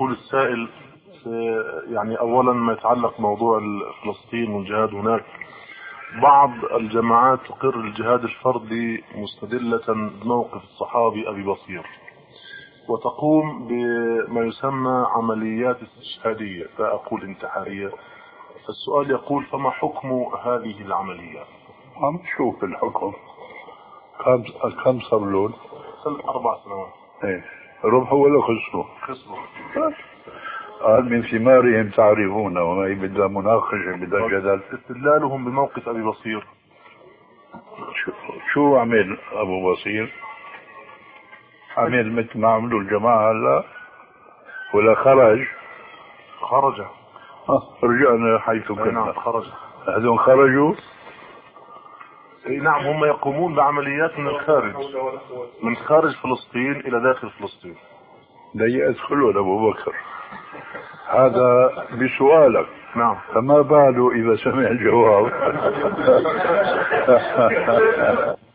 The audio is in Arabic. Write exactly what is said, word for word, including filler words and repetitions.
يقول السائل يعني أولا ما يتعلق موضوع فلسطين والجهاد هناك، بعض الجماعات تقر الجهاد الفردي مستدلة بموقف الصحابي أبي بصير، وتقوم بما يسمى عمليات استشهادية، لا أقول انتحارية. فالسؤال يقول فما حكم هذه العمليات؟ عم تشوف الحكم. كم كم صار لون؟ أربع سنوات. ايه ربحوا ولا خسروا؟ خسروا. قال من ثمارهم تعرفون، وما بدها مناقشة بدها جدل. استدلالهم بموقف أبي بصير، شو, شو عمل أبو بصير؟ عمل مثل ما عملوا الجماعة هلا ولا خرج؟ خرج. آه رجعنا حيث كنا. نعم خرج. هذول خرجوا؟ اي نعم، هم يقومون بعمليات من الخارج، من خارج فلسطين الى داخل فلسطين. لا يدخلوا لابو بكر. هذا بسؤالك. نعم. فما باله اذا سمع الجواب.